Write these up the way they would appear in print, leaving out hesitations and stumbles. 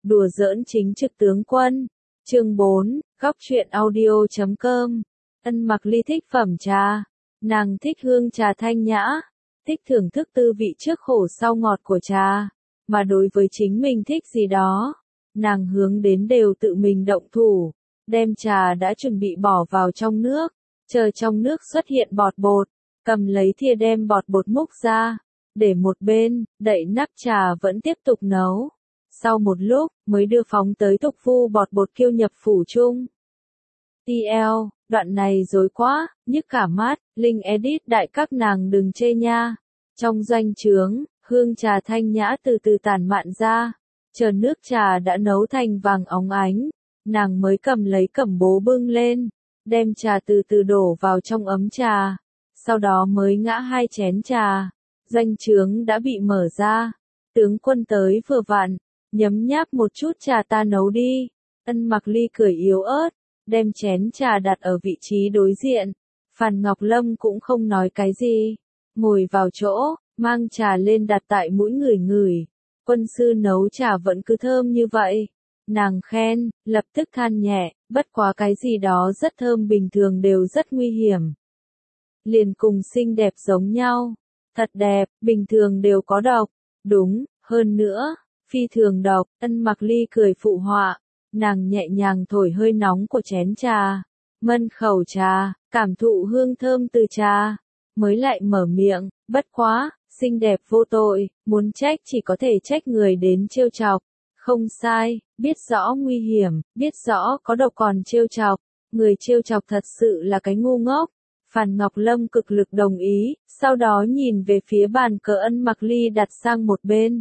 Đùa giỡn chính trực tướng quân. Chương 4, góc truyện audio.com. Ân Mặc Ly thích phẩm trà. Nàng thích hương trà thanh nhã, thích thưởng thức tư vị trước khổ sau ngọt của trà, mà đối với chính mình thích gì đó, nàng hướng đến đều tự mình động thủ, đem trà đã chuẩn bị bỏ vào trong nước, chờ trong nước xuất hiện bọt bột, cầm lấy thìa đem bọt bột múc ra, để một bên, đậy nắp trà vẫn tiếp tục nấu. Sau một lúc, mới đưa phóng tới tục vu bọt bột kiêu nhập phủ chung. TL, đoạn này dối quá, nhức cả mắt, Linh edit đại các nàng đừng chê nha. Trong doanh trướng, hương trà thanh nhã từ từ tản mạn ra, chờ nước trà đã nấu thành vàng óng ánh, nàng mới cầm lấy cẩm bố bưng lên, đem trà từ từ đổ vào trong ấm trà, sau đó mới ngã 2 chén trà. Doanh trướng đã bị mở ra, tướng quân tới vừa vặn, nhấm nháp một chút trà ta nấu đi. Ân Mặc Ly cười yếu ớt, đem chén trà đặt ở vị trí đối diện. Phàn Ngọc Lâm cũng không nói cái gì, ngồi vào chỗ, mang trà lên đặt tại mũi ngửi ngửi. Quân sư nấu trà vẫn cứ thơm như vậy. Nàng khen, lập tức than nhẹ, bất quá cái gì đó rất thơm bình thường đều rất nguy hiểm. Liền cùng xinh đẹp giống nhau. Thật đẹp, bình thường đều có độc. Đúng, hơn nữa, phi thường độc. Ân Mặc Ly cười phụ họa. Nàng nhẹ nhàng thổi hơi nóng của chén trà, mân khẩu trà, cảm thụ hương thơm từ trà, mới lại mở miệng, bất quá, xinh đẹp vô tội, muốn trách chỉ có thể trách người đến trêu chọc. Không sai, biết rõ nguy hiểm, biết rõ có độc còn trêu chọc, người trêu chọc thật sự là cái ngu ngốc. Phàn Ngọc Lâm cực lực đồng ý, sau đó nhìn về phía bàn cờ Ân Mặc Ly đặt sang một bên.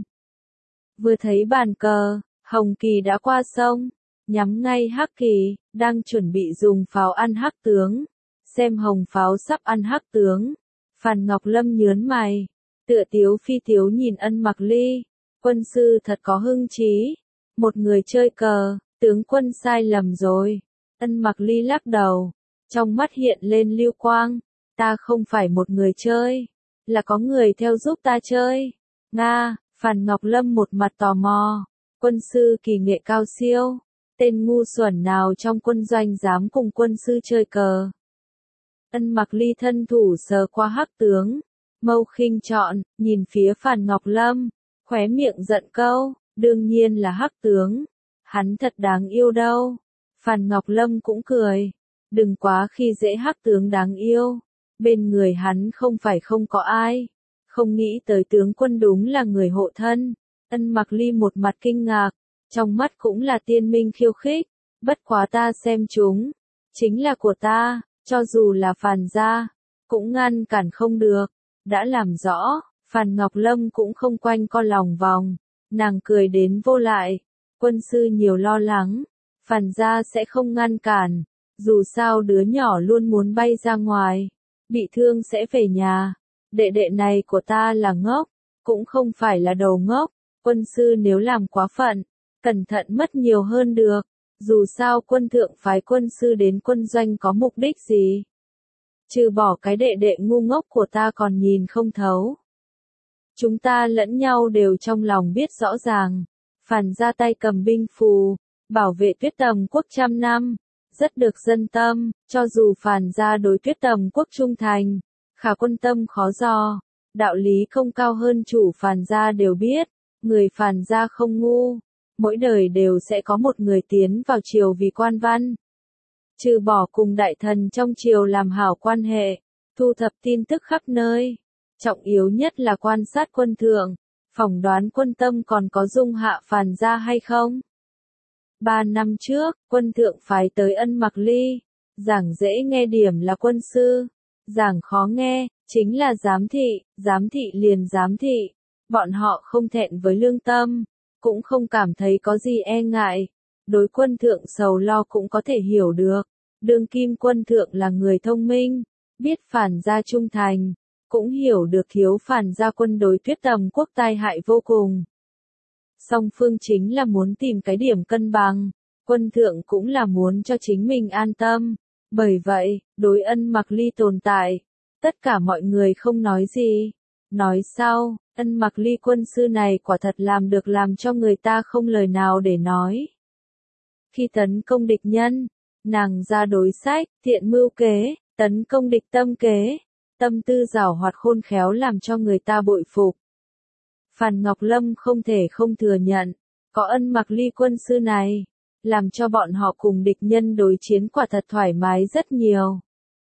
Vừa thấy bàn cờ, Hồng Kỳ đã qua sông, nhắm ngay Hắc Kỳ, đang chuẩn bị dùng pháo ăn Hắc tướng. Xem Hồng pháo sắp ăn Hắc tướng, Phàn Ngọc Lâm nhớn mày, tựa tiếu phi tiếu nhìn Ân Mặc Ly. Quân sư thật có hưng trí, một người chơi cờ, tướng quân sai lầm rồi. Ân Mặc Ly lắc đầu, trong mắt hiện lên lưu quang, ta không phải một người chơi, là có người theo giúp ta chơi. Nga, Phàn Ngọc Lâm một mặt tò mò, quân sư kỳ nghệ cao siêu, tên ngu xuẩn nào trong quân doanh dám cùng quân sư chơi cờ. Ân Mặc Ly thân thủ sờ qua Hắc tướng, mâu khinh chọn, nhìn phía Phàn Ngọc Lâm, khóe miệng giận câu, đương nhiên là Hắc tướng, hắn thật đáng yêu đâu. Phàn Ngọc Lâm cũng cười, đừng quá khi dễ Hắc tướng đáng yêu, bên người hắn không phải không có ai, không nghĩ tới tướng quân đúng là người hộ thân. Ân Mặc Ly một mặt kinh ngạc, trong mắt cũng là tiên minh khiêu khích, bất quá ta xem chúng, chính là của ta, cho dù là Phàn gia, cũng ngăn cản không được. Đã làm rõ, Phàn Ngọc Lâm cũng không quanh co lòng vòng, nàng cười đến vô lại, quân sư nhiều lo lắng, Phàn gia sẽ không ngăn cản, dù sao đứa nhỏ luôn muốn bay ra ngoài, bị thương sẽ về nhà, đệ đệ này của ta là ngốc, cũng không phải là đầu ngốc, quân sư nếu làm quá phận, cẩn thận mất nhiều hơn được, dù sao quân thượng phái quân sư đến quân doanh có mục đích gì? Trừ bỏ cái đệ đệ ngu ngốc của ta còn nhìn không thấu. Chúng ta lẫn nhau đều trong lòng biết rõ ràng, Phàn ra tay cầm binh phù, bảo vệ Tuyết Tầm quốc 100 năm, rất được dân tâm, cho dù Phàn ra đối Tuyết Tầm quốc trung thành, khả quân tâm khó dò, đạo lý không cao hơn chủ Phàn gia đều biết, người Phàn gia không ngu, mỗi đời đều sẽ có một người tiến vào triều vì quan văn. Trừ bỏ cùng đại thần trong triều làm hảo quan hệ, thu thập tin tức khắp nơi, trọng yếu nhất là quan sát quân thượng, phỏng đoán quân tâm còn có dung hạ Phàn gia hay không. 3 năm trước, quân thượng phái tới Ân Mặc Ly, giảng dễ nghe điểm là quân sư, giảng khó nghe, chính là giám thị liền giám thị, bọn họ không thẹn với lương tâm, cũng không cảm thấy có gì e ngại, đối quân thượng sầu lo cũng có thể hiểu được, đương kim quân thượng là người thông minh, biết Phàn gia trung thành, cũng hiểu được thiếu Phàn gia quân đối Tuyết Tầm quốc tai hại vô cùng. Song phương chính là muốn tìm cái điểm cân bằng, quân thượng cũng là muốn cho chính mình an tâm, bởi vậy, đối Ân Mặc Ly tồn tại, tất cả mọi người không nói gì, nói sau, Ân Mặc Ly quân sư này quả thật làm cho người ta không lời nào để nói. Khi tấn công địch nhân, nàng ra đối sách, thiện mưu kế, tấn công địch tâm kế, tâm tư giảo hoạt khôn khéo làm cho người ta bội phục. Phàn Ngọc Lâm không thể không thừa nhận, có Ân Mặc Ly quân sư này, làm cho bọn họ cùng địch nhân đối chiến quả thật thoải mái rất nhiều.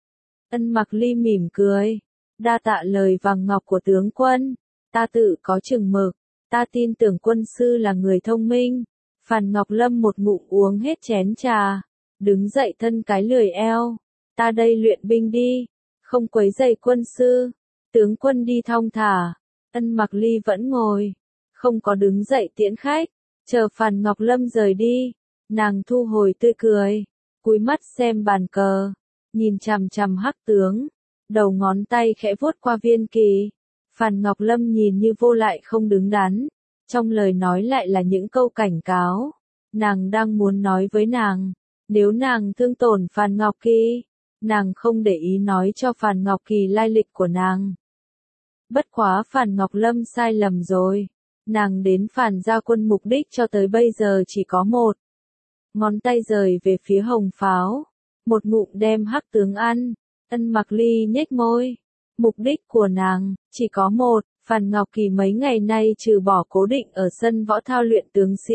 Ân Mặc Ly mỉm cười, đa tạ lời vàng ngọc của tướng quân, ta tự có chừng mực, ta tin tưởng quân sư là người thông minh. Phàn Ngọc Lâm một ngụm uống hết chén trà, đứng dậy thân cái lười eo, ta đây luyện binh đi, không quấy rầy quân sư, tướng quân đi thong thả. Ân Mặc Ly vẫn ngồi, không có đứng dậy tiễn khách, chờ Phàn Ngọc Lâm rời đi, nàng thu hồi tươi cười, cúi mắt xem bàn cờ, nhìn chằm chằm Hắc tướng, đầu ngón tay khẽ vuốt qua viên kỳ. Phàn Ngọc Lâm nhìn như vô lại không đứng đắn, trong lời nói lại là những câu cảnh cáo, nàng đang muốn nói với nàng, nếu nàng thương tổn Phàn Ngọc Kỳ, nàng không để ý nói cho Phàn Ngọc Kỳ lai lịch của nàng. Bất quá Phàn Ngọc Lâm sai lầm rồi, nàng đến Phàn gia quân mục đích cho tới bây giờ chỉ có một. Ngón tay rời về phía hồng pháo, một ngụm đem Hắc tướng ăn. Ân Mặc Ly nhếch môi, mục đích của nàng chỉ có một. Phàn Ngọc Kỳ mấy ngày nay trừ bỏ cố định ở sân võ thao luyện tướng sĩ,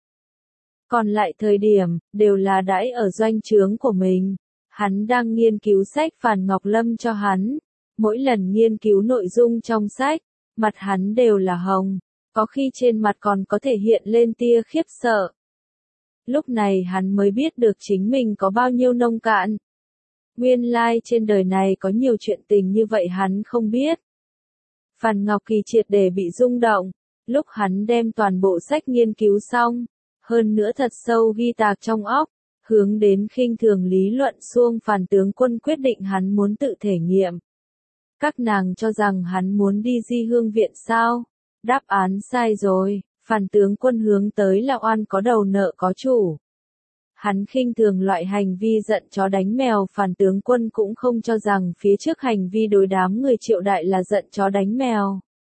còn lại thời điểm đều là đãi ở doanh trướng của mình. Hắn đang nghiên cứu sách Phàn Ngọc Lâm cho hắn, mỗi lần nghiên cứu nội dung trong sách, mặt hắn đều là hồng, có khi trên mặt còn có thể hiện lên tia khiếp sợ. Lúc này hắn mới biết được chính mình có bao nhiêu nông cạn. Nguyên lai trên đời này có nhiều chuyện tình như vậy hắn không biết. Phàn Ngọc Kỳ triệt để bị rung động, lúc hắn đem toàn bộ sách nghiên cứu xong, hơn nữa thật sâu ghi tạc trong óc, hướng đến khinh thường lý luận xuông Phàn tướng quân quyết định hắn muốn tự thể nghiệm. Các nàng cho rằng hắn muốn đi Di Hương viện sao? Đáp án sai rồi, Phàn tướng quân hướng tới là oan có đầu nợ có chủ. Hắn khinh thường loại hành vi giận chó đánh mèo. Phàn tướng quân cũng không cho rằng phía trước hành vi đối đám người Triệu Đại là giận chó đánh mèo.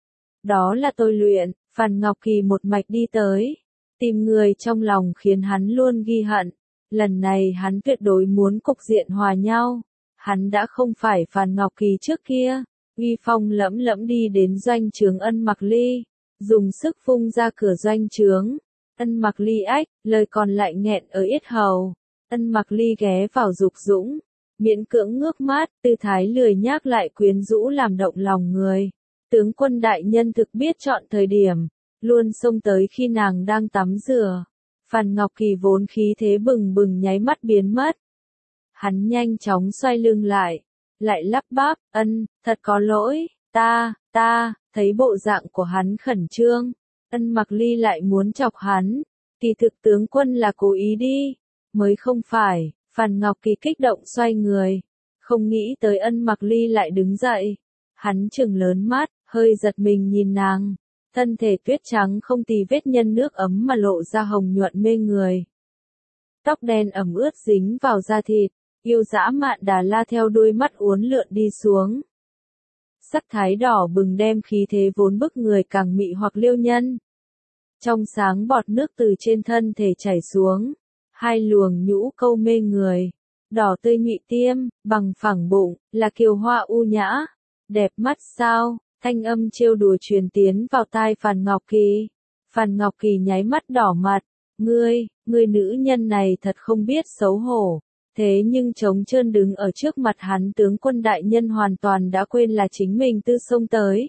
Đó là tôi luyện. Phàn Ngọc Kỳ một mạch đi tới, tìm người trong lòng khiến hắn luôn ghi hận. Lần này hắn tuyệt đối muốn cục diện hòa nhau. Hắn đã không phải Phàn Ngọc Kỳ trước kia, uy phong lẫm lẫm đi đến doanh trướng Ân Mặc Ly, dùng sức phun ra cửa doanh trướng. Ân Mặc Ly ách, lời còn lại nghẹn ở yết hầu. Ân Mặc Ly ghé vào Dục Dũng, miễn cưỡng ngước mắt, tư thái lười nhác lại quyến rũ làm động lòng người. Tướng quân đại nhân thực biết chọn thời điểm, luôn xông tới khi nàng đang tắm rửa. Phàn Ngọc Kỳ vốn khí thế bừng bừng nháy mắt biến mất. Hắn nhanh chóng xoay lưng lại lắp bắp, thật có lỗi, ta, thấy bộ dạng của hắn khẩn trương. Ân Mặc Ly lại muốn chọc hắn, kỳ thực tướng quân là cố ý đi, mới không phải. Phàn Ngọc Kỳ kích động xoay người, không nghĩ tới Ân Mặc Ly lại đứng dậy. Hắn trừng lớn mắt, hơi giật mình nhìn nàng, thân thể tuyết trắng không tì vết nhân nước ấm mà lộ ra hồng nhuận mê người. Tóc đen ẩm ướt dính vào da thịt, yêu dã Mạn Đà La theo đuôi mắt uốn lượn đi xuống. Sắc thái đỏ bừng đem khí thế vốn bức người càng mị hoặc liêu nhân. Trong sáng bọt nước từ trên thân thể chảy xuống, hai luồng nhũ câu mê người, đỏ tươi nhụy tiêm, bằng phẳng bụng, là kiều hoa u nhã, đẹp mắt sao? Thanh âm trêu đùa truyền tiến vào tai Phàn Ngọc Kỳ. Phàn Ngọc Kỳ nháy mắt đỏ mặt, ngươi nữ nhân này thật không biết xấu hổ. Thế nhưng trống trơn đứng ở trước mặt hắn tướng quân đại nhân hoàn toàn đã quên là chính mình tư xông tới.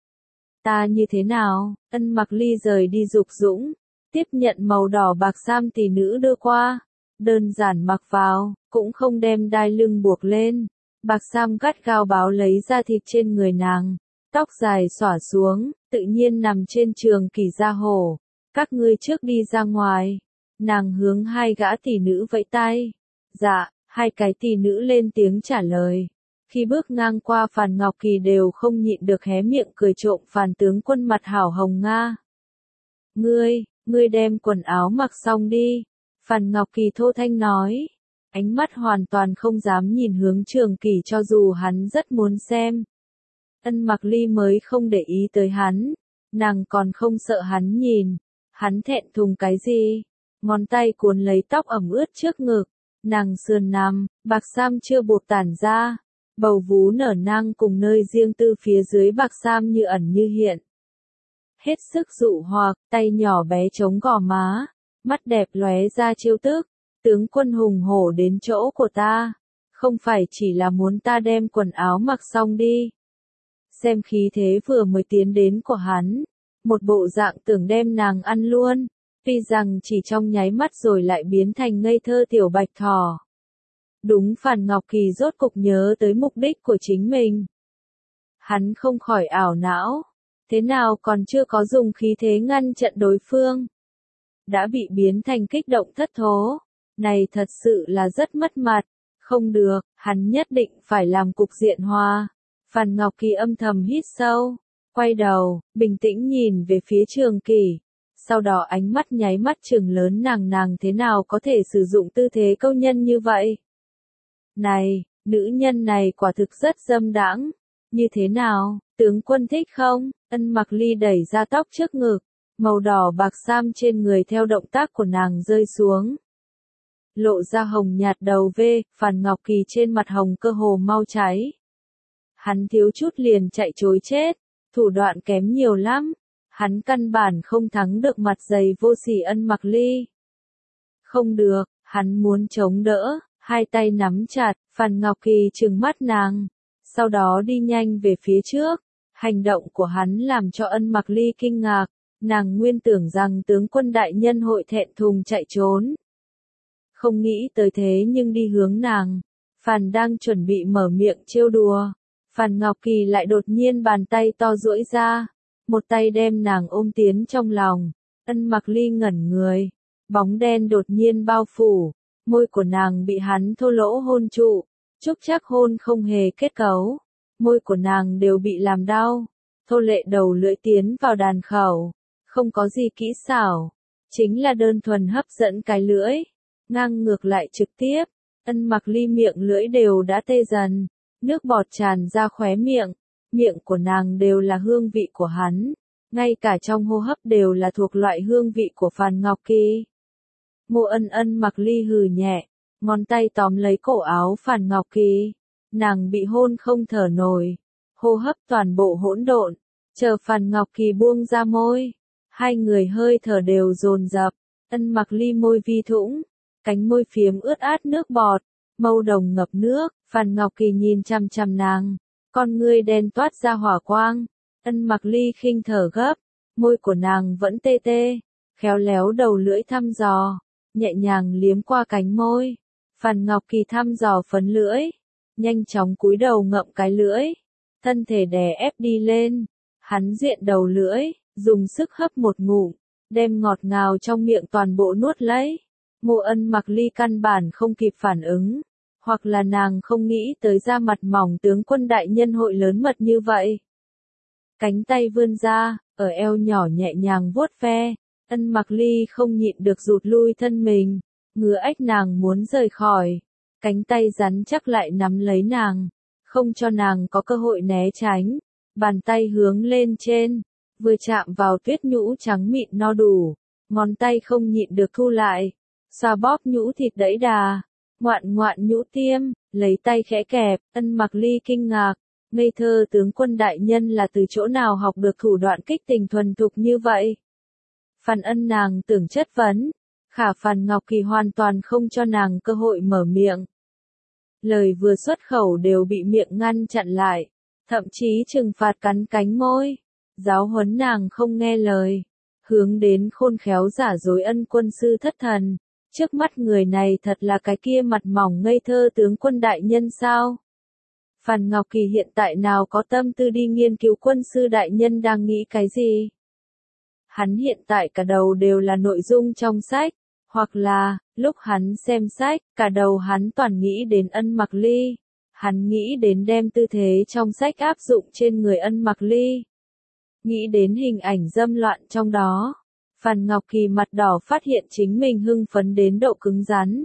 Ta như thế nào? Ân Mặc Ly rời đi Dục Dũng, tiếp nhận màu đỏ bạc sam tỷ nữ đưa qua, đơn giản mặc vào, cũng không đem đai lưng buộc lên. Bạc sam gắt gao báo lấy da thịt trên người nàng, tóc dài xõa xuống, tự nhiên nằm trên trường kỷ gia hổ. Các ngươi trước đi ra ngoài. Nàng hướng hai gã tỷ nữ vẫy tay. Dạ, hai cái tỷ nữ lên tiếng trả lời. Khi bước ngang qua Phàn Ngọc Kỳ đều không nhịn được hé miệng cười trộm Phàn tướng quân mặt hảo hồng nga. Ngươi đem quần áo mặc xong đi. Phàn Ngọc Kỳ thô thanh nói. Ánh mắt hoàn toàn không dám nhìn hướng Trường Kỷ cho dù hắn rất muốn xem. Ân Mặc Ly mới không để ý tới hắn, nàng còn không sợ hắn nhìn, hắn thẹn thùng cái gì, ngón tay cuốn lấy tóc ẩm ướt trước ngực, nàng sườn nằm, bạc sam chưa bột tản ra, bầu vú nở nang cùng nơi riêng tư phía dưới bạc sam như ẩn như hiện. Hết sức dụ hoặc, tay nhỏ bé chống gò má, mắt đẹp lóe ra trêu tức, tướng quân hùng hổ đến chỗ của ta, không phải chỉ là muốn ta đem quần áo mặc xong đi. Xem khí thế vừa mới tiến đến của hắn, một bộ dạng tưởng đem nàng ăn luôn, tuy rằng chỉ trong nháy mắt rồi lại biến thành ngây thơ tiểu bạch thỏ. Đúng, Phàn Ngọc Kỳ rốt cục nhớ tới mục đích của chính mình. Hắn không khỏi ảo não, thế nào còn chưa có dùng khí thế ngăn trận đối phương. Đã bị biến thành kích động thất thố, này thật sự là rất mất mặt, không được, hắn nhất định phải làm cục diện hòa. Phàn Ngọc Kỳ âm thầm hít sâu, quay đầu, bình tĩnh nhìn về phía Trường Kỷ, sau đó ánh mắt nháy mắt trừng lớn, nàng thế nào có thể sử dụng tư thế câu nhân như vậy? Này, nữ nhân này quả thực rất dâm đãng, như thế nào, tướng quân thích không? Ân Mặc Ly đẩy ra tóc trước ngực, màu đỏ bạc sam trên người theo động tác của nàng rơi xuống. Lộ ra hồng nhạt đầu vê, Phàn Ngọc Kỳ trên mặt hồng cơ hồ mau cháy. Hắn thiếu chút liền chạy trối chết, thủ đoạn kém nhiều lắm, hắn căn bản không thắng được mặt dày vô sỉ Ân Mặc Ly. Không được, hắn muốn chống đỡ, hai tay nắm chặt, Phàn Ngọc Kỳ trừng mắt nàng, sau đó đi nhanh về phía trước. Hành động của hắn làm cho Ân Mặc Ly kinh ngạc, nàng nguyên tưởng rằng tướng quân đại nhân hội thẹn thùng chạy trốn. Không nghĩ tới thế nhưng đi hướng nàng, Phàn đang chuẩn bị mở miệng trêu đùa. Phàn Ngọc Kỳ lại đột nhiên bàn tay to duỗi ra, một tay đem nàng ôm tiến trong lòng. Ân Mặc Ly ngẩn người, bóng đen đột nhiên bao phủ, môi của nàng bị hắn thô lỗ hôn trụ, chúc chắc hôn không hề kết cấu, môi của nàng đều bị làm đau, thô lệ đầu lưỡi tiến vào đàn khẩu, không có gì kỹ xảo, chính là đơn thuần hấp dẫn cái lưỡi, ngang ngược lại trực tiếp. Ân Mặc Ly miệng lưỡi đều đã tê dần, nước bọt tràn ra khóe miệng, miệng của nàng đều là hương vị của hắn, ngay cả trong hô hấp đều là thuộc loại hương vị của Phàn Ngọc Kỳ. Mộ Ân Mặc Ly hừ nhẹ, ngón tay tóm lấy cổ áo Phàn Ngọc Kỳ, nàng bị hôn không thở nổi, hô hấp toàn bộ hỗn độn, chờ Phàn Ngọc Kỳ buông ra môi, hai người hơi thở đều dồn dập, Ân Mặc Ly môi vi thũng, cánh môi phiếm ướt át nước bọt, mâu đồng ngập nước, Phàn Ngọc Kỳ nhìn chằm chằm nàng, con ngươi đen toát ra hỏa quang. Ân Mặc Ly khinh thở gấp, môi của nàng vẫn tê tê, khéo léo đầu lưỡi thăm dò, nhẹ nhàng liếm qua cánh môi. Phàn Ngọc Kỳ thăm dò phấn lưỡi, nhanh chóng cúi đầu ngậm cái lưỡi, thân thể đè ép đi lên, hắn diện đầu lưỡi, dùng sức hấp một ngụm, đem ngọt ngào trong miệng toàn bộ nuốt lấy. Mộ Ân Mặc Ly căn bản không kịp phản ứng, hoặc là nàng không nghĩ tới da mặt mỏng tướng quân đại nhân hội lớn mật như vậy. Cánh tay vươn ra, ở eo nhỏ nhẹ nhàng vuốt ve, Ân Mặc Ly không nhịn được rụt lui thân mình, ngứa ếch nàng muốn rời khỏi, cánh tay rắn chắc lại nắm lấy nàng, không cho nàng có cơ hội né tránh, bàn tay hướng lên trên, vừa chạm vào tuyết nhũ trắng mịn no đủ, ngón tay không nhịn được thu lại, xoa bóp nhũ thịt đẫy đà, ngoạn ngoạn nhũ tiêm, lấy tay khẽ kẹp. Ân Mặc Ly kinh ngạc, ngây thơ tướng quân đại nhân là từ chỗ nào học được thủ đoạn kích tình thuần thục như vậy? Phàn Ân nàng tưởng chất vấn, khả Phàn Ngọc Kỳ hoàn toàn không cho nàng cơ hội mở miệng. Lời vừa xuất khẩu đều bị miệng ngăn chặn lại, thậm chí trừng phạt cắn cánh môi, giáo huấn nàng không nghe lời, hướng đến khôn khéo giả dối ân quân sư thất thần. Trước mắt người này thật là cái kia mặt mỏng ngây thơ tướng quân đại nhân sao? Phàn Ngọc Kỳ hiện tại nào có tâm tư đi nghiên cứu quân sư đại nhân đang nghĩ cái gì? Hắn hiện tại cả đầu đều là nội dung trong sách, hoặc là, lúc hắn xem sách, cả đầu hắn toàn nghĩ đến Ân Mặc Ly. Hắn nghĩ đến đem tư thế trong sách áp dụng trên người Ân Mặc Ly. Nghĩ đến hình ảnh dâm loạn trong đó. Phàn Ngọc Kỳ mặt đỏ phát hiện chính mình hưng phấn đến độ cứng rắn.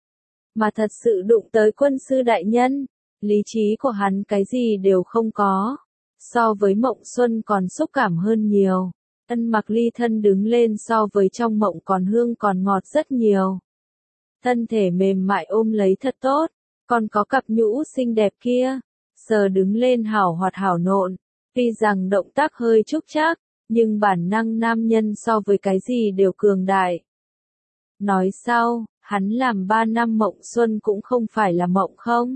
Mà thật sự đụng tới quân sư đại nhân, lý trí của hắn cái gì đều không có. so với Mộng Xuân còn xúc cảm hơn nhiều. Ân Mặc Ly thân đứng lên so với trong mộng còn hương còn ngọt rất nhiều. Thân thể mềm mại ôm lấy thật tốt, còn có cặp nhũ xinh đẹp kia, sờ đứng lên hảo hoạt hảo nộn, tuy rằng động tác hơi trúc trác, nhưng bản năng nam nhân so với cái gì đều cường đại. Nói sau, hắn làm 3 năm Mộng Xuân cũng không phải là mộng không.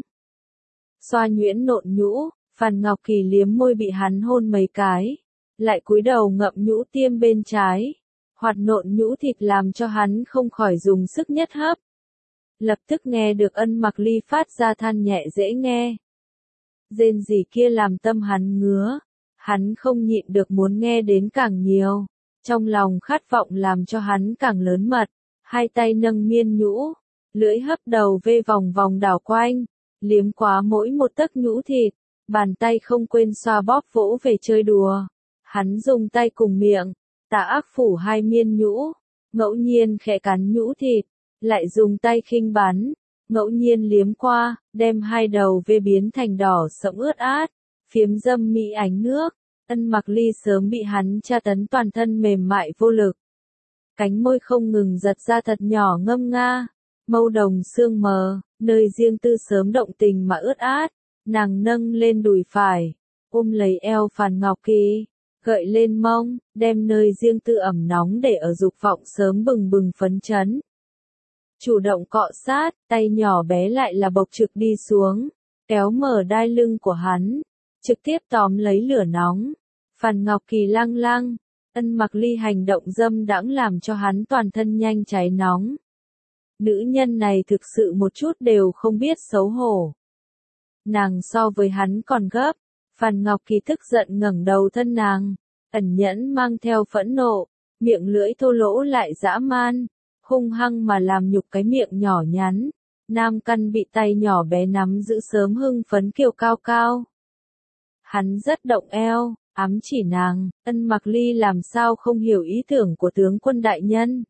Xoa nhuyễn nộn nhũ, Phan Ngọc Kỳ liếm môi bị hắn hôn mấy cái, lại cúi đầu ngậm nhũ tiêm bên trái, hoạt nộn nhũ thịt làm cho hắn không khỏi dùng sức nhất hấp. Lập tức nghe được Ân Mặc Ly phát ra than nhẹ dễ nghe. Rên rỉ kia làm tâm hắn ngứa, hắn không nhịn được muốn nghe đến càng nhiều, trong lòng khát vọng làm cho hắn càng lớn mật, hai tay nâng miên nhũ, lưỡi hấp đầu vê vòng vòng đảo quanh, liếm quá mỗi một tấc nhũ thịt, bàn tay không quên xoa bóp vỗ về chơi đùa. Hắn dùng tay cùng miệng, tà ác phủ hai miên nhũ, ngẫu nhiên khẽ cắn nhũ thịt, lại dùng tay khinh bắn, ngẫu nhiên liếm qua, đem hai đầu vê biến thành đỏ sẫm ướt át, phiếm dâm mỹ ánh nước. Ân Mặc Ly sớm bị hắn tra tấn toàn thân mềm mại vô lực. Cánh môi không ngừng giật ra thật nhỏ ngâm nga, mâu đồng sương mờ, nơi riêng tư sớm động tình mà ướt át, nàng nâng lên đùi phải, ôm lấy eo Phan Ngọc Kỳ, gợi lên mông, đem nơi riêng tư ẩm nóng để ở dục vọng sớm bừng bừng phấn chấn. Chủ động cọ sát, tay nhỏ bé lại là bộc trực đi xuống, kéo mở đai lưng của hắn, trực tiếp tóm lấy lửa nóng. Phan Ngọc Kỳ lăng lăng, Ân Mặc Ly hành động dâm đãng làm cho hắn toàn thân nhanh cháy nóng. Nữ nhân này thực sự một chút đều không biết xấu hổ. Nàng so với hắn còn gấp. Phan Ngọc Kỳ tức giận ngẩng đầu thân nàng, ẩn nhẫn mang theo phẫn nộ, miệng lưỡi thô lỗ lại dã man, hung hăng mà làm nhục cái miệng nhỏ nhắn. Nam căn bị tay nhỏ bé nắm giữ sớm hưng phấn kiều cao cao. Hắn rất động eo, ám chỉ nàng, Ân Mặc Ly làm sao không hiểu ý tưởng của tướng quân đại nhân.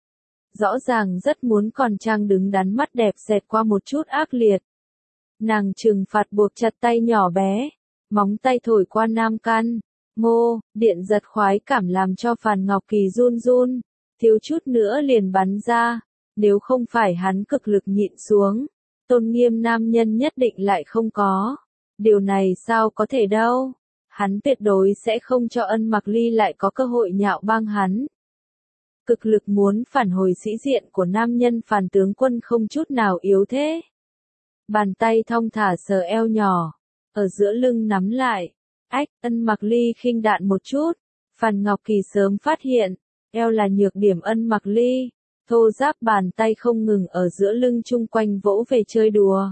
Rõ ràng rất muốn còn trang đứng đắn mắt đẹp xẹt qua một chút ác liệt. Nàng trừng phạt buộc chặt tay nhỏ bé, móng tay thổi qua nam căn, ngô, điện giật khoái cảm làm cho Phan Ngọc Kỳ run run, thiếu chút nữa liền bắn ra, nếu không phải hắn cực lực nhịn xuống, tôn nghiêm nam nhân nhất định lại không có. Điều này sao có thể đâu, hắn tuyệt đối sẽ không cho Ân Mặc Ly lại có cơ hội nhạo báng hắn. Cực lực muốn phản hồi sĩ diện của nam nhân Phan tướng quân không chút nào yếu thế. Bàn tay thong thả sờ eo nhỏ, ở giữa lưng nắm lại. Ách, Ân Mặc Ly khinh đạn một chút. Phan Ngọc Kỳ sớm phát hiện, eo là nhược điểm Ân Mặc Ly. Thô ráp bàn tay không ngừng ở giữa lưng chung quanh vỗ về chơi đùa.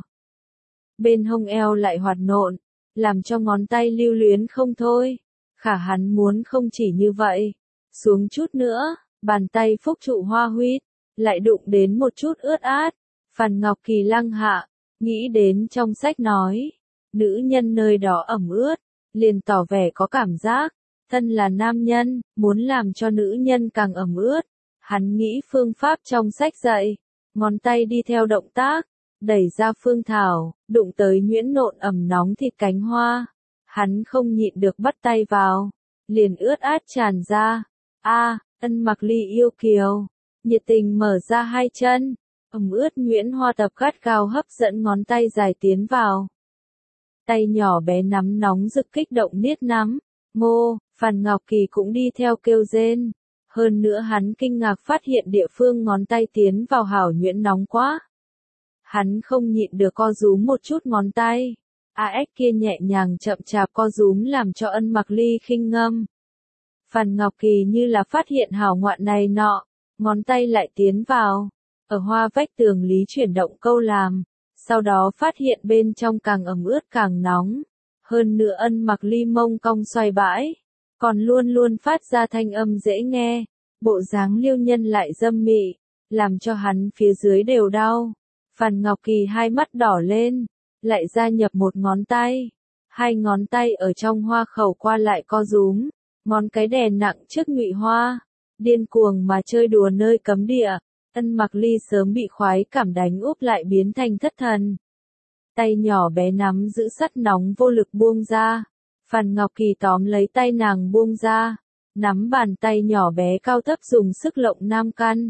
Bên hông eo lại hoạt nộn, làm cho ngón tay lưu luyến không thôi. Khả hắn muốn không chỉ như vậy. Xuống chút nữa, bàn tay phúc trụ hoa huyết, lại đụng đến một chút ướt át. Phan Ngọc Kỳ lăng hạ, nghĩ đến trong sách nói, nữ nhân nơi đó ẩm ướt, liền tỏ vẻ có cảm giác, thân là nam nhân, muốn làm cho nữ nhân càng ẩm ướt. Hắn nghĩ phương pháp trong sách dạy, ngón tay đi theo động tác, đẩy ra phương thảo, đụng tới nhuyễn nộn ẩm nóng thịt cánh hoa. Hắn không nhịn được bắt tay vào, liền ướt át tràn ra. Ân Mặc Ly yêu kiều, nhiệt tình mở ra hai chân, ẩm ướt nhuyễn hoa tập gắt gao hấp dẫn ngón tay dài tiến vào. Tay nhỏ bé nắm nóng rực kích động niết nắm, ngô, Phan Ngọc Kỳ cũng đi theo kêu rên. Hơn nữa hắn kinh ngạc phát hiện địa phương ngón tay tiến vào hảo nhuyễn nóng quá. Hắn không nhịn được co rúm một chút ngón tay. AX kia nhẹ nhàng chậm chạp co rúm làm cho Ân Mặc Ly khinh ngâm. Phan Ngọc Kỳ như là phát hiện hảo ngoạn này nọ, ngón tay lại tiến vào, ở hoa vách tường lý chuyển động câu làm, sau đó phát hiện bên trong càng ẩm ướt càng nóng. Hơn nữa Ân Mặc Ly mông cong xoay bãi, còn luôn luôn phát ra thanh âm dễ nghe, bộ dáng liêu nhân lại dâm mị, làm cho hắn phía dưới đều đau. Phan Ngọc Kỳ hai mắt đỏ lên, lại gia nhập một ngón tay, hai ngón tay ở trong hoa khẩu qua lại co rúm, ngón cái đè nặng trước nhụy hoa, điên cuồng mà chơi đùa nơi cấm địa. Ân Mặc Ly sớm bị khoái cảm đánh úp lại biến thành thất thần. Tay nhỏ bé nắm giữ sắt nóng vô lực buông ra. Phan Ngọc Kỳ tóm lấy tay nàng buông ra, nắm bàn tay nhỏ bé cao thấp dùng sức lộng nam căn.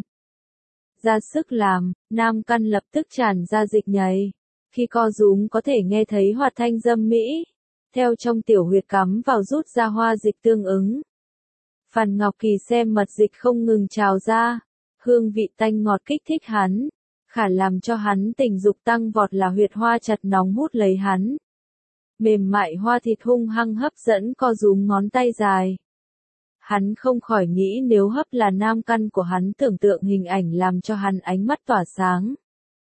Ra sức làm, nam căn lập tức tràn ra dịch nhầy. Khi co rúm có thể nghe thấy hoạt thanh dâm mỹ. Theo trong tiểu huyệt cắm vào rút ra hoa dịch tương ứng. Phan Ngọc Kỳ xem mật dịch không ngừng trào ra. Hương vị tanh ngọt kích thích hắn. Khả làm cho hắn tình dục tăng vọt là huyệt hoa chặt nóng hút lấy hắn. Mềm mại hoa thịt hung hăng hấp dẫn co rúm ngón tay dài. Hắn không khỏi nghĩ nếu hấp là nam căn của hắn, tưởng tượng hình ảnh làm cho hắn ánh mắt tỏa sáng.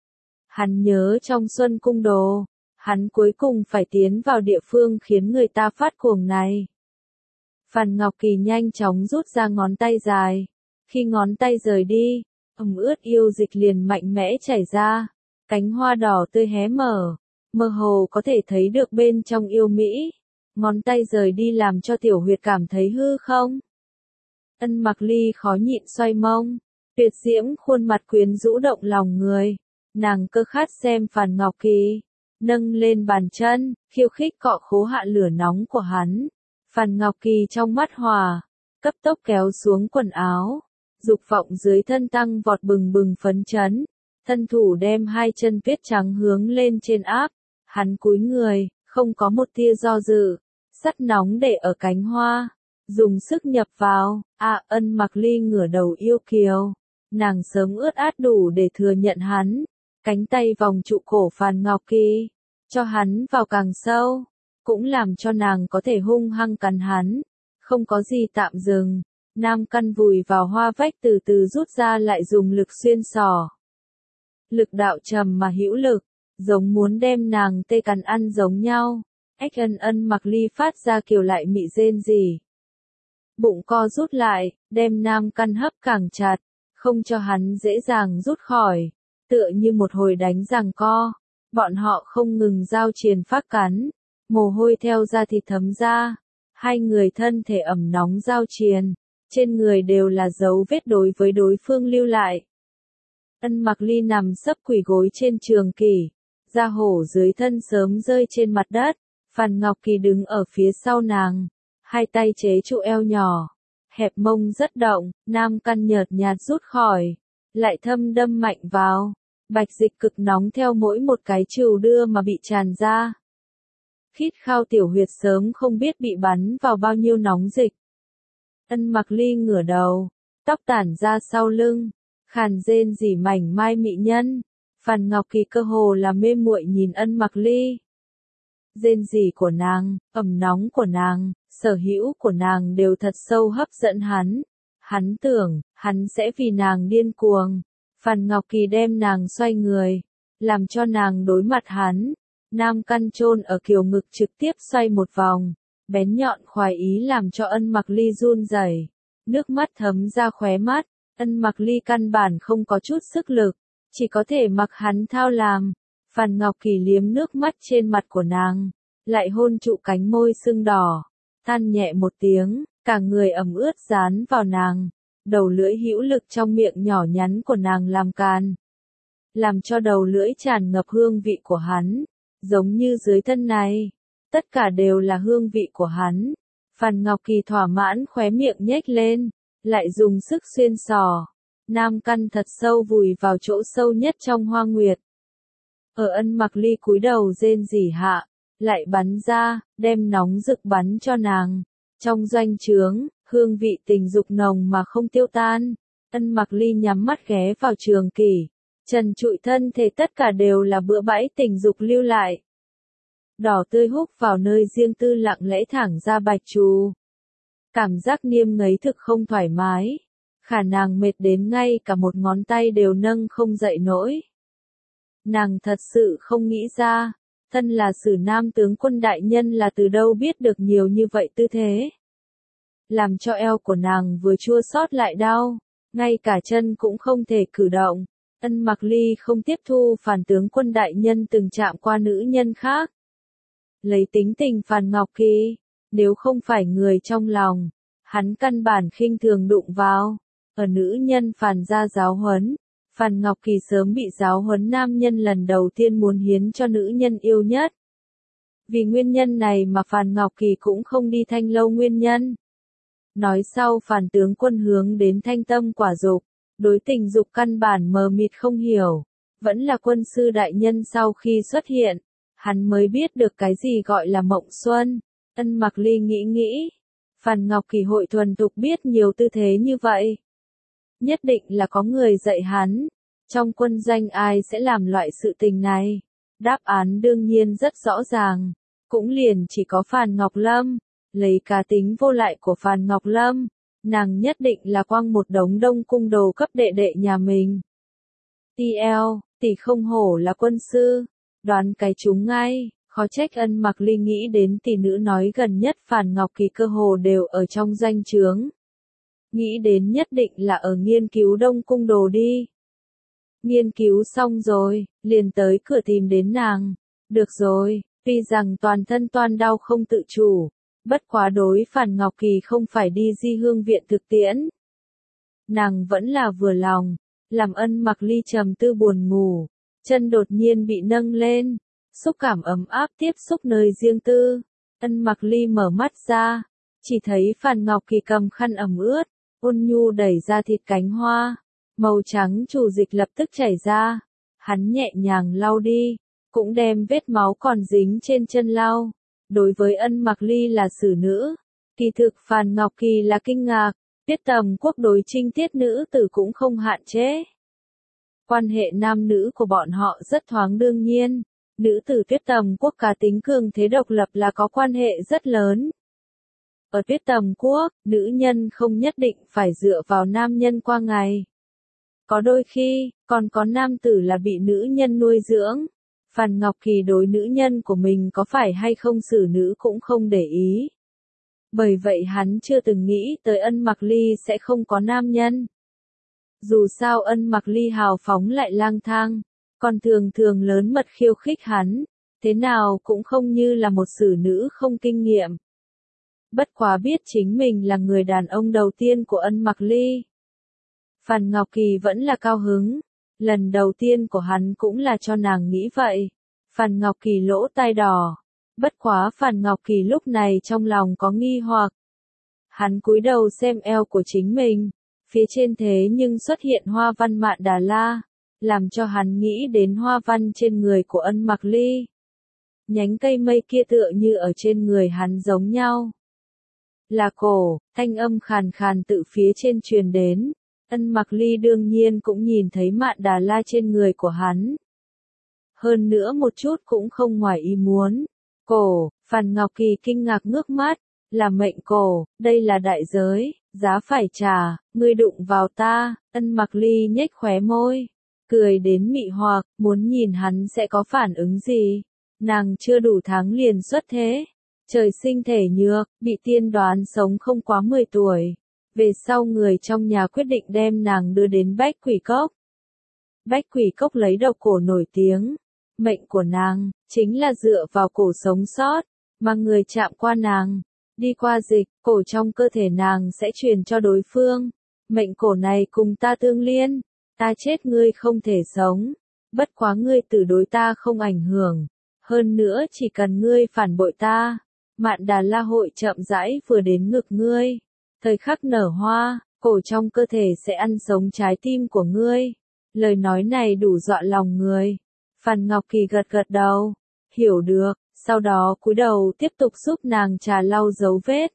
Hắn nhớ trong Xuân Cung Đồ, hắn cuối cùng phải tiến vào địa phương khiến người ta phát cuồng này. Phan Ngọc Kỳ nhanh chóng rút ra ngón tay dài. Khi ngón tay rời đi, ướt yêu dịch liền mạnh mẽ chảy ra. Cánh hoa đỏ tươi hé mở, mơ hồ có thể thấy được bên trong yêu mỹ. Ngón tay rời đi làm cho tiểu huyệt cảm thấy hư không. Ân Mặc Ly khó nhịn xoay mông, tuyệt diễm khuôn mặt quyến rũ động lòng người. Nàng cơ khát xem Phan Ngọc Kỳ, nâng lên bàn chân, khiêu khích cọ khố hạ lửa nóng của hắn. Phan Ngọc Kỳ trong mắt hòa, cấp tốc kéo xuống quần áo, dục vọng dưới thân tăng vọt bừng bừng phấn chấn. Thân thủ đem hai chân tuyết trắng hướng lên trên áp, hắn cúi người, không có một tia do dự, sắt nóng để ở cánh hoa. Dùng sức nhập vào, Ân Mặc Ly ngửa đầu yêu kiều. Nàng sớm ướt át đủ để thừa nhận hắn. Cánh tay vòng trụ cổ Phan Ngọc Kỳ, cho hắn vào càng sâu, cũng làm cho nàng có thể hung hăng cắn hắn. Không có gì tạm dừng, nam căn vùi vào hoa vách từ từ rút ra lại dùng lực xuyên xỏ. Lực đạo trầm mà hữu lực, giống muốn đem nàng tê cắn ăn giống nhau. Ân Mặc Ly phát ra kiều lại mị rên rỉ. Bụng co rút lại, đem nam căn hấp càng chặt, không cho hắn dễ dàng rút khỏi, tựa như một hồi đánh giằng co. Bọn họ không ngừng giao triền phát cắn, mồ hôi theo da thịt thấm ra, hai người thân thể ẩm nóng giao triền, trên người đều là dấu vết đối với đối phương lưu lại. Ân Mặc Ly nằm sấp quỳ gối trên trường kỷ, da hổ dưới thân sớm rơi trên mặt đất, Phan Ngọc Kỳ đứng ở phía sau nàng. Hai tay chế trụ eo nhỏ, hẹp mông rất động, nam căn nhợt nhạt rút khỏi, lại thâm đâm mạnh vào, bạch dịch cực nóng theo mỗi một cái trừu đưa mà bị tràn ra. Khít khao tiểu huyệt sớm không biết bị bắn vào bao nhiêu nóng dịch. Ân Mặc Ly ngửa đầu, tóc tản ra sau lưng, khàn rên rỉ mảnh mai mị nhân. Phan Ngọc Kỳ cơ hồ là mê muội nhìn Ân Mặc Ly. Rên rỉ của nàng, ẩm nóng của nàng, sở hữu của nàng đều thật sâu hấp dẫn hắn. Hắn tưởng, hắn sẽ vì nàng điên cuồng. Phan Ngọc Kỳ đem nàng xoay người, làm cho nàng đối mặt hắn. Nam căn chôn ở kiều ngực trực tiếp xoay một vòng, bén nhọn khoái ý làm cho Ân Mặc Ly run rẩy, nước mắt thấm ra khóe mắt. Ân Mặc Ly căn bản không có chút sức lực, chỉ có thể mặc hắn thao làm. Phan Ngọc Kỳ liếm nước mắt trên mặt của nàng, lại hôn trụ cánh môi sưng đỏ, than nhẹ một tiếng, cả người ẩm ướt dán vào nàng, đầu lưỡi hữu lực trong miệng nhỏ nhắn của nàng làm càn, làm cho đầu lưỡi tràn ngập hương vị của hắn, giống như dưới thân này, tất cả đều là hương vị của hắn. Phan Ngọc Kỳ thỏa mãn khóe miệng nhếch lên, lại dùng sức xuyên xỏ, nam căn thật sâu vùi vào chỗ sâu nhất trong hoa nguyệt. Ở Ân Mặc Ly cúi đầu rên rỉ hạ, lại bắn ra, đem nóng rực bắn cho nàng. Trong doanh trướng, hương vị tình dục nồng mà không tiêu tan. Ân Mặc Ly nhắm mắt ghé vào trường kỷ, trần trụi thân thể tất cả đều là bữa bãi tình dục lưu lại. Đỏ tươi húc vào nơi riêng tư lặng lẽ thẳng ra bạch trù. Cảm giác niêm ngấy thực không thoải mái. Khả nàng mệt đến ngay cả một ngón tay đều nâng không dậy nổi. Nàng thật sự không nghĩ ra, thân là Sử Nam tướng quân đại nhân là từ đâu biết được nhiều như vậy tư thế. Làm cho eo của nàng vừa chua xót lại đau, ngay cả chân cũng không thể cử động. Ân Mặc Ly không tiếp thu Phan tướng quân đại nhân từng chạm qua nữ nhân khác. Lấy tính tình Phan Ngọc Kỳ, nếu không phải người trong lòng, hắn căn bản khinh thường đụng vào. Ở nữ nhân Phan gia giáo huấn, Phan Ngọc Kỳ sớm bị giáo huấn nam nhân lần đầu tiên muốn hiến cho nữ nhân yêu nhất. Vì nguyên nhân này mà Phàn Ngọc Kỳ cũng không đi Thanh Lâu nguyên nhân. Nói sau Phàn tướng quân hướng đến thanh tâm quả dục, đối tình dục căn bản mờ mịt không hiểu. Vẫn là quân sư đại nhân sau khi xuất hiện, hắn mới biết được cái gì gọi là mộng xuân. Ân Mặc Ly nghĩ. Phàn Ngọc Kỳ hội thuần thục biết nhiều tư thế như vậy. Nhất định là có người dạy hắn. Trong quân doanh ai sẽ làm loại sự tình này? Đáp án đương nhiên rất rõ ràng. Cũng liền chỉ có Phàn Ngọc Lâm. Lấy cá tính vô lại của Phàn Ngọc Lâm, nàng nhất định là quăng một đống đông cung đồ cấp đệ đệ nhà mình. Tỷ không hổ là quân sư. Đoán cái chúng ngay. Khó trách Ân Mặc Ly nghĩ đến tỷ nữ nói gần nhất Phàn Ngọc Kỳ cơ hồ đều ở trong doanh trướng. Nghĩ đến nhất định là ở nghiên cứu đông cung đồ đi. Nghiên cứu xong rồi, liền tới cửa tìm đến nàng. Được rồi, tuy rằng toàn thân toan đau không tự chủ, bất quá đối Phàn Ngọc Kỳ không phải đi Di Hương viện thực tiễn. Nàng vẫn là vừa lòng, làm Ân Mặc Ly trầm tư buồn ngủ, chân đột nhiên bị nâng lên. Xúc cảm ấm áp tiếp xúc nơi riêng tư. Ân Mặc Ly mở mắt ra, chỉ thấy Phàn Ngọc Kỳ cầm khăn ẩm ướt, ôn nhu đẩy ra thịt cánh hoa, màu trắng chủ dịch lập tức chảy ra. Hắn nhẹ nhàng lau đi, cũng đem vết máu còn dính trên chân lau. Đối với Ân Mặc Ly là xử nữ, kỳ thực Phàn Ngọc Kỳ là kinh ngạc, Tuyết Tầm Quốc đối trinh tiết nữ tử cũng không hạn chế. Quan hệ nam nữ của bọn họ rất thoáng đương nhiên. Nữ tử Tuyết Tầm Quốc cá tính cường thế độc lập là có quan hệ rất lớn. Ở Tuyết Tầm Quốc, nữ nhân không nhất định phải dựa vào nam nhân qua ngày. Có đôi khi, còn có nam tử là bị nữ nhân nuôi dưỡng. Phàn Ngọc Kỳ đối nữ nhân của mình có phải hay không xử nữ cũng không để ý. Bởi vậy hắn chưa từng nghĩ tới Ân Mặc Ly sẽ không có nam nhân. Dù sao Ân Mặc Ly hào phóng lại lang thang, còn thường lớn mật khiêu khích hắn, thế nào cũng không như là một xử nữ không kinh nghiệm. Bất quá biết chính mình là người đàn ông đầu tiên của Ân Mặc Ly. Phàn Ngọc Kỳ vẫn là cao hứng, lần đầu tiên của hắn cũng là cho nàng nghĩ vậy. Phàn Ngọc Kỳ lỗ tai đỏ, bất quá Phàn Ngọc Kỳ lúc này trong lòng có nghi hoặc. Hắn cúi đầu xem eo của chính mình, phía trên thế nhưng xuất hiện hoa văn Mạn Đà La, làm cho hắn nghĩ đến hoa văn trên người của Ân Mặc Ly. Nhánh cây mây kia tựa như ở trên người hắn giống nhau. Là cổ, thanh âm khàn khàn tự phía trên truyền đến. Ân Mặc Ly đương nhiên cũng nhìn thấy Mạn Đà La trên người của hắn. Hơn nữa một chút cũng không ngoài ý muốn. Cổ, Phàn Ngọc Kỳ kinh ngạc ngước mắt, là mệnh cổ, đây là đại giới, giá phải trả, ngươi đụng vào ta. Ân Mặc Ly nhếch khóe môi, cười đến mị hoặc, muốn nhìn hắn sẽ có phản ứng gì. Nàng chưa đủ tháng liền xuất thế, trời sinh thể nhược, bị tiên đoán sống không quá 10 tuổi. Về sau người trong nhà quyết định đem nàng đưa đến Bách Quỷ Cốc. Bách Quỷ Cốc lấy độc cổ nổi tiếng. Mệnh của nàng, chính là dựa vào cổ sống sót, mà người chạm qua nàng, đi qua dịch, cổ trong cơ thể nàng sẽ truyền cho đối phương. Mệnh cổ này cùng ta tương liên, ta chết ngươi không thể sống, bất quá ngươi tử đối ta không ảnh hưởng, hơn nữa chỉ cần ngươi phản bội ta, Mạn Đà La hội chậm rãi vừa đến ngực ngươi. Thời khắc nở hoa, cổ trong cơ thể sẽ ăn sống trái tim của ngươi. Lời nói này đủ dọa lòng người. Phàn Ngọc Kỳ gật đầu, hiểu được, sau đó cúi đầu tiếp tục giúp nàng trà lau dấu vết.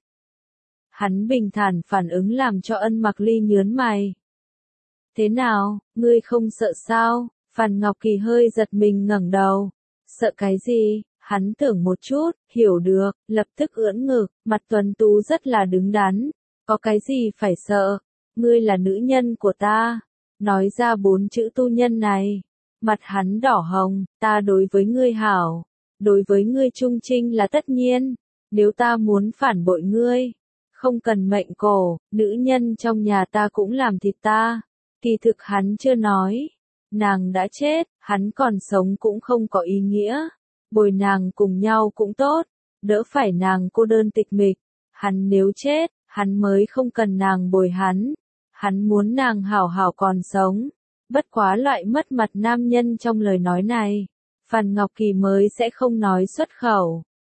Hắn bình thản phản ứng làm cho Ân Mặc Ly nhớn mày. Thế nào, ngươi không sợ sao? Phàn Ngọc Kỳ hơi giật mình ngẩng đầu. Sợ cái gì? Hắn tưởng một chút, hiểu được, lập tức ưỡn ngực, mặt tuấn tú rất là đứng đắn. Có cái gì phải sợ? Ngươi là nữ nhân của ta. Nói ra 4 chữ tu nhân này. Mặt hắn đỏ hồng, ta đối với ngươi hảo. Đối với ngươi trung trinh là tất nhiên. Nếu ta muốn phản bội ngươi, không cần mệnh cổ, nữ nhân trong nhà ta cũng làm thịt ta. Kỳ thực hắn chưa nói. Nàng đã chết, hắn còn sống cũng không có ý nghĩa. Bồi nàng cùng nhau cũng tốt, đỡ phải nàng cô đơn tịch mịch. Hắn nếu chết, hắn mới không cần nàng bồi hắn. Hắn muốn nàng hảo hảo còn sống. Bất quá loại mất mặt nam nhân trong lời nói này, Phàn Ngọc Kỳ mới sẽ không nói xuất khẩu.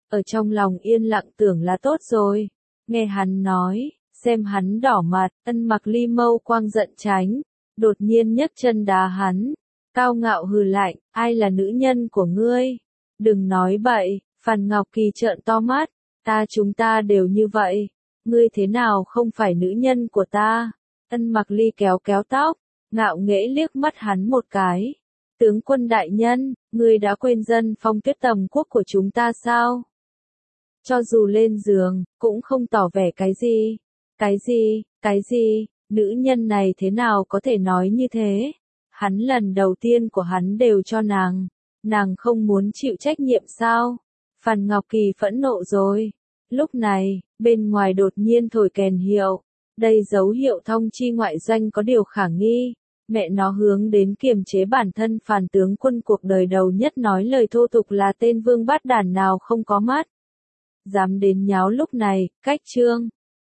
ở trong lòng yên lặng tưởng là tốt rồi. Nghe hắn nói, xem hắn đỏ mặt, Ân Mặc Ly mâu quang giận tránh, đột nhiên nhấc chân đá hắn, cao ngạo hừ lạnh, ai là nữ nhân của ngươi? Đừng nói bậy, Phàn Ngọc Kỳ trợn to mắt, chúng ta đều như vậy, ngươi thế nào không phải nữ nhân của ta? Ân Mặc Ly kéo kéo tóc, ngạo nghễ liếc mắt hắn một cái. Tướng quân đại nhân, ngươi đã quên dân phong Tuyết Tầm quốc của chúng ta sao? Cho dù lên giường, cũng không tỏ vẻ cái gì. Cái gì, nữ nhân này thế nào có thể nói như thế? Hắn lần đầu tiên của hắn đều cho nàng không muốn chịu trách nhiệm sao? Phàn Ngọc Kỳ phẫn nộ rồi. Lúc này, bên ngoài đột nhiên thổi kèn hiệu. Đây dấu hiệu thông chi ngoại doanh có điều khả nghi. Mẹ nó hướng đến kiềm chế bản thân Phàn tướng quân cuộc đời đầu nhất nói lời thô tục là tên vương bát đản nào không có mắt. Dám đến nháo lúc này, cách trương.